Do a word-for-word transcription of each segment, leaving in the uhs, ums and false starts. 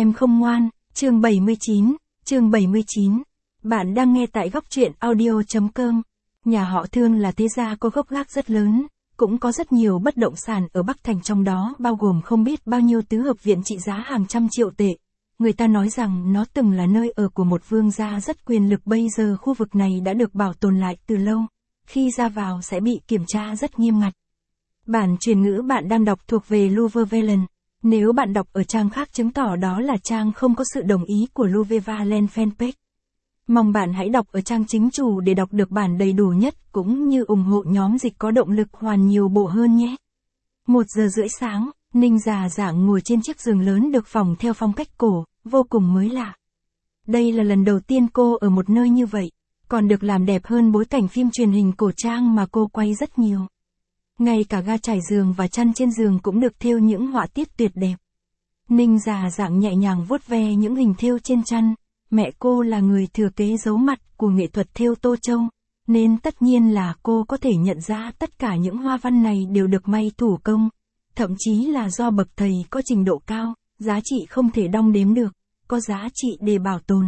Em không ngoan, chương bảy mươi chín, chương bảy mươi chín. Bạn đang nghe tại góc truyện audio.com. Nhà họ Thương là thế gia có gốc gác rất lớn, cũng có rất nhiều bất động sản ở Bắc Thành, trong đó bao gồm không biết bao nhiêu tứ hợp viện trị giá hàng trăm triệu tệ. Người ta nói rằng nó từng là nơi ở của một vương gia rất quyền lực, bây giờ khu vực này đã được bảo tồn lại từ lâu, khi ra vào sẽ bị kiểm tra rất nghiêm ngặt. Bản truyền ngữ bạn đang đọc thuộc về Louvre Valen. Nếu bạn đọc ở trang khác chứng tỏ đó là trang không có sự đồng ý của Louvre Valen fanpage. Mong bạn hãy đọc ở trang chính chủ để đọc được bản đầy đủ nhất, cũng như ủng hộ nhóm dịch có động lực hoàn nhiều bộ hơn nhé. Một giờ rưỡi sáng, Ninh già dạng ngồi trên chiếc giường lớn được phỏng theo phong cách cổ, vô cùng mới lạ. Đây là lần đầu tiên cô ở một nơi như vậy, còn được làm đẹp hơn bối cảnh phim truyền hình cổ trang mà cô quay rất nhiều. Ngay cả ga trải giường và chăn trên giường cũng được thêu những họa tiết tuyệt đẹp. Ninh già dạng nhẹ nhàng vuốt ve những hình thêu trên chăn. Mẹ cô là người thừa kế dấu mặt của nghệ thuật thêu Tô Châu, nên tất nhiên là cô có thể nhận ra tất cả những hoa văn này đều được may thủ công, thậm chí là do bậc thầy có trình độ cao, giá trị không thể đong đếm được, có giá trị để bảo tồn,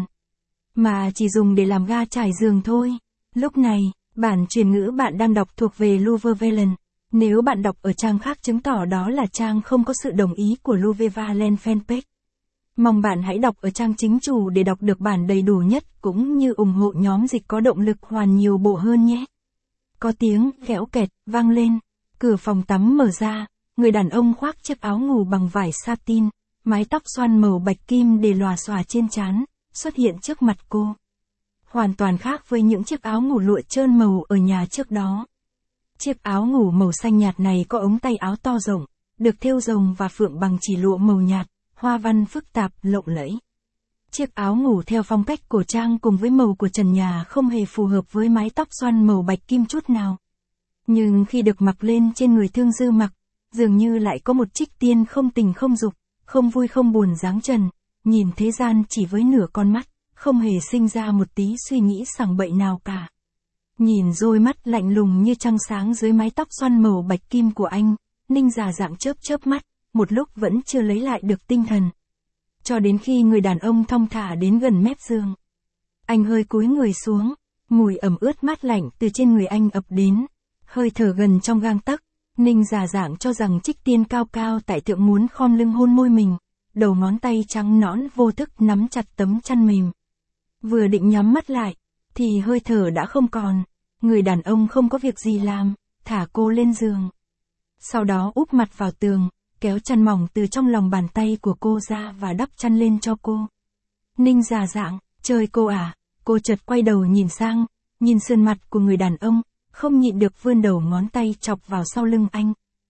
mà chỉ dùng để làm ga trải giường thôi. Lúc này, bản truyền ngữ bạn đang đọc thuộc về Louvre Valen. Nếu bạn đọc ở trang khác chứng tỏ đó là trang không có sự đồng ý của Louvre Valen fanpage. Mong bạn hãy đọc ở trang chính chủ để đọc được bản đầy đủ nhất, cũng như ủng hộ nhóm dịch có động lực hoàn nhiều bộ hơn nhé. Có tiếng kẽo kẹt vang lên, cửa phòng tắm mở ra, người đàn ông khoác chiếc áo ngủ bằng vải satin, mái tóc xoăn màu bạch kim để lòa xòa trên trán, xuất hiện trước mặt cô. Hoàn toàn khác với những chiếc áo ngủ lụa trơn màu ở nhà trước đó. Chiếc áo ngủ màu xanh nhạt này có ống tay áo to rộng, được thêu rồng và phượng bằng chỉ lụa màu nhạt, hoa văn phức tạp, lộng lẫy. Chiếc áo ngủ theo phong cách cổ trang cùng với màu của trần nhà không hề phù hợp với mái tóc xoăn màu bạch kim chút nào. Nhưng khi được mặc lên trên người Thương Dư Mặc, dường như lại có một trích tiên không tình không dục, không vui không buồn dáng trần, nhìn thế gian chỉ với nửa con mắt, không hề sinh ra một tí suy nghĩ sằng bậy nào cả. Nhìn đôi mắt lạnh lùng như trăng sáng dưới mái tóc xoăn màu bạch kim của anh, Ninh già dạng chớp chớp mắt, một lúc vẫn chưa lấy lại được tinh thần. Cho đến khi người đàn ông thong thả đến gần mép giường. Anh hơi cúi người xuống, mùi ẩm ướt mát lạnh từ trên người anh ập đến, hơi thở gần trong gang tấc. Ninh già dạng cho rằng trích tiên cao cao tại thượng muốn khom lưng hôn môi mình, đầu ngón tay trắng nõn vô thức nắm chặt tấm chăn mềm. Vừa định nhắm mắt lại, thì hơi thở đã không còn, người đàn ông không có việc gì làm, thả cô lên giường. Sau đó úp mặt vào tường, kéo chăn mỏng từ trong lòng bàn tay của cô ra và đắp chăn lên cho cô. Ninh già dạng, chơi cô à? Cô chợt quay đầu nhìn sang, nhìn sườn mặt của người đàn ông, không nhịn được vươn đầu ngón tay chọc vào sau lưng anh.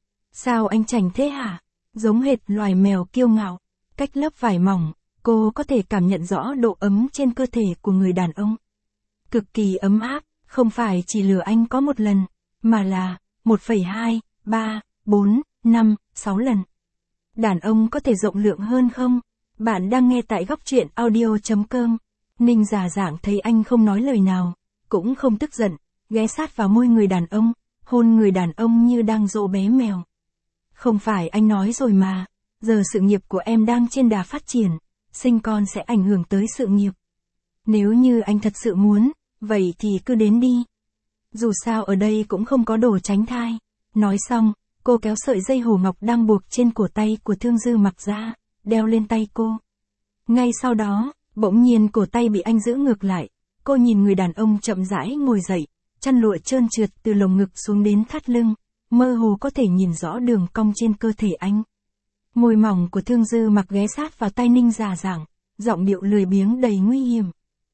Sao anh chảnh thế hả? Giống hệt loài mèo kiêu ngạo, cách lớp vải mỏng, cô có thể cảm nhận rõ độ ấm trên cơ thể của người đàn ông. Cực kỳ ấm áp, không phải chỉ lừa anh có một lần, mà là một phẩy hai, ba, bốn, năm, sáu lần. Đàn ông có thể rộng lượng hơn không? Bạn đang nghe tại góc truyện audio.com. Ninh già dạng thấy anh không nói lời nào, cũng không tức giận, ghé sát vào môi người đàn ông, hôn người đàn ông như đang dỗ bé mèo. Không phải anh nói rồi mà, giờ sự nghiệp của em đang trên đà phát triển, sinh con sẽ ảnh hưởng tới sự nghiệp. Nếu như anh thật sự muốn, vậy thì cứ đến đi. Dù sao ở đây cũng không có đồ tránh thai. Nói xong, cô kéo sợi dây hổ ngọc đang buộc trên cổ tay của Thương Dư Mặc ra, đeo lên tay cô. Ngay sau đó, bỗng nhiên cổ tay bị anh giữ ngược lại, cô nhìn người đàn ông chậm rãi ngồi dậy, chăn lụa trơn trượt từ lồng ngực xuống đến thắt lưng, mơ hồ có thể nhìn rõ đường cong trên cơ thể anh. Môi mỏng của Thương Dư Mặc ghé sát vào tay Ninh già dạng, giọng điệu lười biếng đầy nguy hiểm.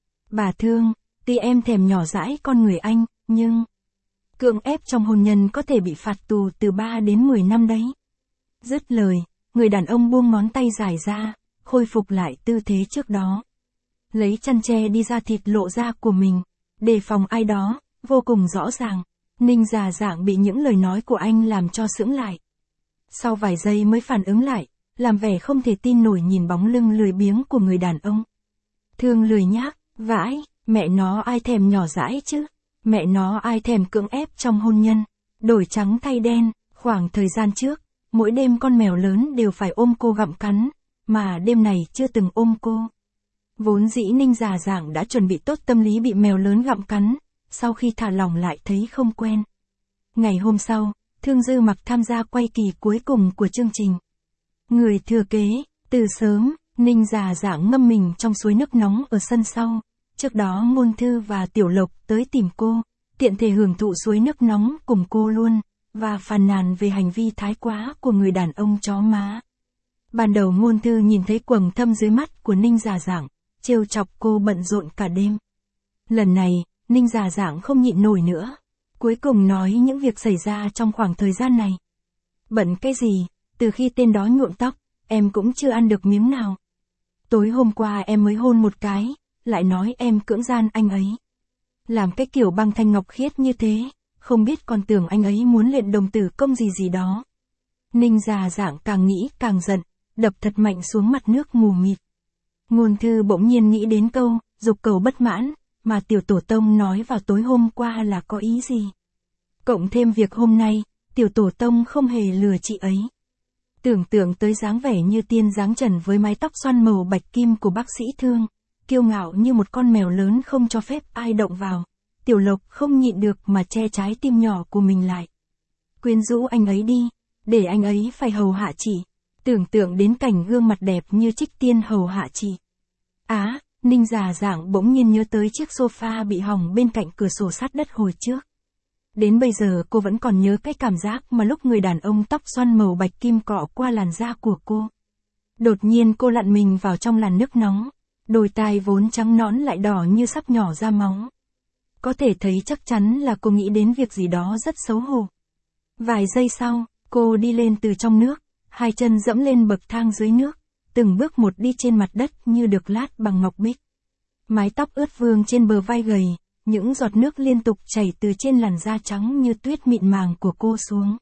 Bà Thương, tuy em thèm nhỏ dãi con người anh, nhưng cưỡng ép trong hôn nhân có thể bị phạt tù từ ba đến mười năm đấy. Dứt lời, người đàn ông buông ngón tay dài ra, khôi phục lại tư thế trước đó. Lấy chăn che đi da thịt lộ ra của mình, đề phòng ai đó, vô cùng rõ ràng. Ninh già dạng bị những lời nói của anh làm cho sững lại. Sau vài giây mới phản ứng lại, làm vẻ không thể tin nổi nhìn bóng lưng lười biếng của người đàn ông. Thương lười nhác, vãi, mẹ nó ai thèm nhỏ dãi chứ? Mẹ nó ai thèm cưỡng ép trong hôn nhân, đổi trắng thay đen. Khoảng thời gian trước, mỗi đêm con mèo lớn đều phải ôm cô gặm cắn, mà đêm này chưa từng ôm cô. Vốn dĩ Ninh Già Giảng đã chuẩn bị tốt tâm lý bị mèo lớn gặm cắn, sau khi thả lỏng lại thấy không quen. Ngày hôm sau, Thương Dư Mặc tham gia quay kỳ cuối cùng của chương trình. Người thừa kế, từ sớm, Ninh Già Giảng ngâm mình trong suối nước nóng ở sân sau. Trước đó Ngôn Thư và Tiểu Lộc tới tìm cô, tiện thể hưởng thụ suối nước nóng cùng cô luôn, và phàn nàn về hành vi thái quá của người đàn ông chó má. Ban đầu Ngôn Thư nhìn thấy quầng thâm dưới mắt của Ninh Già Giảng, trêu chọc cô bận rộn cả đêm. Lần này, Ninh Già Giảng không nhịn nổi nữa. Cuối cùng nói những việc xảy ra trong khoảng thời gian này. Bận cái gì, từ khi tên đó nhuộm tóc, em cũng chưa ăn được miếng nào. Tối hôm qua em mới hôn một cái, lại nói em cưỡng gian anh ấy. Làm cái kiểu băng thanh ngọc khiết như thế, không biết còn tưởng anh ấy muốn luyện đồng tử công gì gì đó. Ninh Già Giảng càng nghĩ càng giận, đập thật mạnh xuống mặt nước mù mịt. Ngôn Thư bỗng nhiên nghĩ đến câu, dục cầu bất mãn, mà Tiểu Tổ Tông nói vào tối hôm qua là có ý gì. Cộng thêm việc hôm nay, Tiểu Tổ Tông không hề lừa chị ấy. Tưởng tượng tới dáng vẻ như tiên dáng trần với mái tóc xoăn màu bạch kim của bác sĩ Thương, kiêu ngạo như một con mèo lớn không cho phép ai động vào. Tiểu Lộc không nhịn được mà che trái tim nhỏ của mình lại. Quyến rũ anh ấy đi, để anh ấy phải hầu hạ chị. Tưởng tượng đến cảnh gương mặt đẹp như trích tiên hầu hạ chị. Á, Ninh Già Giảng bỗng nhiên nhớ tới chiếc sofa bị hỏng bên cạnh cửa sổ sát đất hồi trước. Đến bây giờ cô vẫn còn nhớ cái cảm giác mà lúc người đàn ông tóc xoăn màu bạch kim cọ qua làn da của cô. Đột nhiên cô lặn mình vào trong làn nước nóng, đôi tai vốn trắng nõn lại đỏ như sắp nhỏ ra máu. Có thể thấy chắc chắn là cô nghĩ đến việc gì đó rất xấu hổ. Vài giây sau, cô đi lên từ trong nước, hai chân dẫm lên bậc thang dưới nước, từng bước một đi trên mặt đất như được lát bằng ngọc bích. Mái tóc ướt vương trên bờ vai gầy, những giọt nước liên tục chảy từ trên làn da trắng như tuyết mịn màng của cô xuống.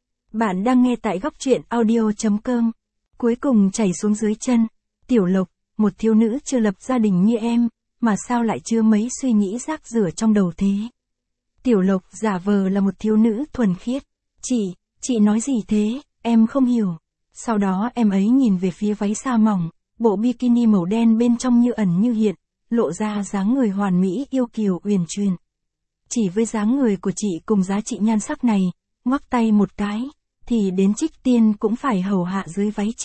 Bạn đang nghe tại góc truyện audio chấm com. Cuối cùng chảy xuống dưới chân. Tiểu Lộc, một thiếu nữ chưa lập gia đình như em, mà sao lại chưa mấy suy nghĩ rác rưởi trong đầu thế? Tiểu Lộc giả vờ là một thiếu nữ thuần khiết. Chị, chị nói gì thế, em không hiểu. Sau đó em ấy nhìn về phía váy sa mỏng, bộ bikini màu đen bên trong như ẩn như hiện, lộ ra dáng người hoàn mỹ yêu kiều uyển chuyển. Chỉ với dáng người của chị cùng giá trị nhan sắc này, ngoắc tay một cái, thì đến trích tiên cũng phải hầu hạ dưới váy chị.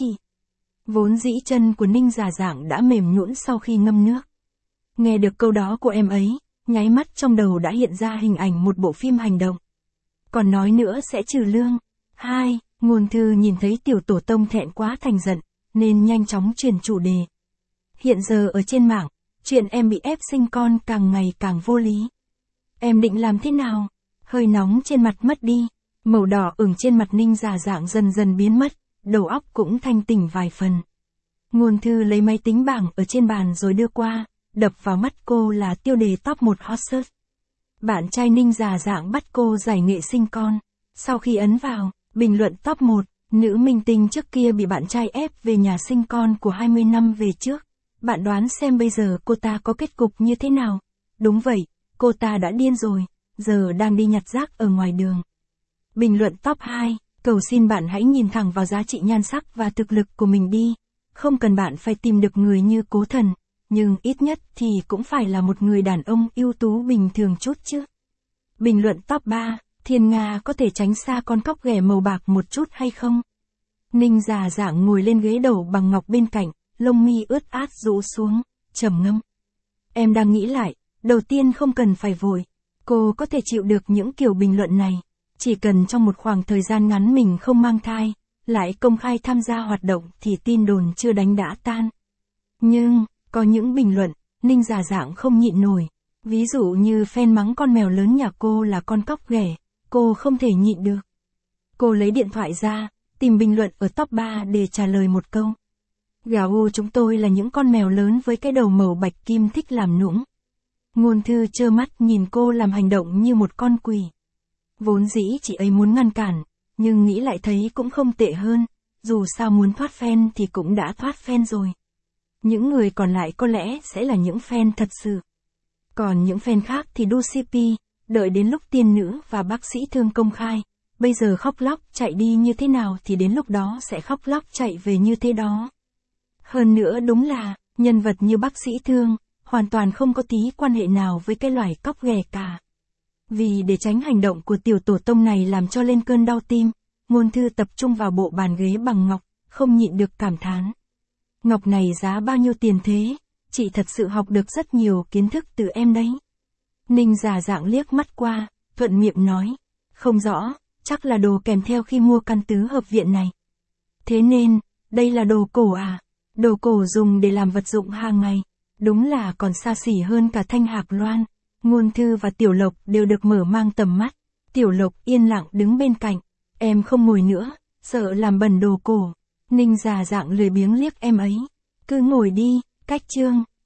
Vốn dĩ chân của Ninh Già Giảng đã mềm nhũn sau khi ngâm nước. Nghe được câu đó của em ấy, nháy mắt trong đầu đã hiện ra hình ảnh một bộ phim hành động. Còn nói nữa sẽ trừ lương. Hai, Ngôn Thư nhìn thấy Tiểu Tổ Tông thẹn quá thành giận, nên nhanh chóng chuyển chủ đề. Hiện giờ ở trên mạng, chuyện em bị ép sinh con càng ngày càng vô lý. Em định làm thế nào? Hơi nóng trên mặt mất đi, màu đỏ ửng trên mặt Ninh Già Giảng dần dần biến mất, đầu óc cũng thanh tỉnh vài phần. Ngôn Thư lấy máy tính bảng ở trên bàn rồi đưa qua, đập vào mắt cô là tiêu đề top một hot search. Bạn trai Ninh Già Giảng bắt cô giải nghệ sinh con. Sau khi ấn vào, bình luận top một, nữ minh tinh trước kia bị bạn trai ép về nhà sinh con của hai mươi năm về trước. Bạn đoán xem bây giờ cô ta có kết cục như thế nào? Đúng vậy, cô ta đã điên rồi, giờ đang đi nhặt rác ở ngoài đường. Bình luận top hai, cầu xin bạn hãy nhìn thẳng vào giá trị nhan sắc và thực lực của mình đi. Không cần bạn phải tìm được người như Cố Thần, nhưng ít nhất thì cũng phải là một người đàn ông ưu tú bình thường chút chứ. Bình luận top ba, Thiên Nga có thể tránh xa con cóc ghẻ màu bạc một chút hay không? Ninh Già Giảng ngồi lên ghế đầu bằng ngọc bên cạnh, lông mi ướt át rũ xuống, trầm ngâm. Em đang nghĩ lại, đầu tiên không cần phải vội. Cô có thể chịu được những kiểu bình luận này, chỉ cần trong một khoảng thời gian ngắn mình không mang thai, lại công khai tham gia hoạt động thì tin đồn chưa đánh đã tan. Nhưng, có những bình luận, Ninh Già Giảng không nhịn nổi. Ví dụ như fan mắng con mèo lớn nhà cô là con cóc ghẻ, cô không thể nhịn được. Cô lấy điện thoại ra, tìm bình luận ở top ba để trả lời một câu. Gào chúng tôi là những con mèo lớn với cái đầu màu bạch kim thích làm nũng. Ngôn Thư trơ mắt nhìn cô làm hành động như một con quỷ. Vốn dĩ chị ấy muốn ngăn cản, nhưng nghĩ lại thấy cũng không tệ hơn, dù sao muốn thoát fan thì cũng đã thoát fan rồi. Những người còn lại có lẽ sẽ là những fan thật sự. Còn những fan khác thì đu xê pê, đợi đến lúc tiên nữ và bác sĩ Thương công khai, bây giờ khóc lóc chạy đi như thế nào thì đến lúc đó sẽ khóc lóc chạy về như thế đó. Hơn nữa đúng là, nhân vật như bác sĩ Thương, hoàn toàn không có tí quan hệ nào với cái loài cóc ghẻ cả. Vì để tránh hành động của tiểu tổ tông này làm cho lên cơn đau tim, Ngôn Thư tập trung vào bộ bàn ghế bằng ngọc, không nhịn được cảm thán. Ngọc này giá bao nhiêu tiền thế? Chị thật sự học được rất nhiều kiến thức từ em đấy. Ninh giả dạng liếc mắt qua, thuận miệng nói. Không rõ, chắc là đồ kèm theo khi mua căn tứ hợp viện này. Thế nên, đây là đồ cổ à? Đồ cổ dùng để làm vật dụng hàng ngày. Đúng là còn xa xỉ hơn cả thanh hạc loan. Ngôn Thư và Tiểu Lộc đều được mở mang tầm mắt. Tiểu Lộc yên lặng đứng bên cạnh. Em không ngồi nữa, sợ làm bẩn đồ cổ. Ninh giả dạng lười biếng liếc em ấy. Cứ ngồi đi, cách chương.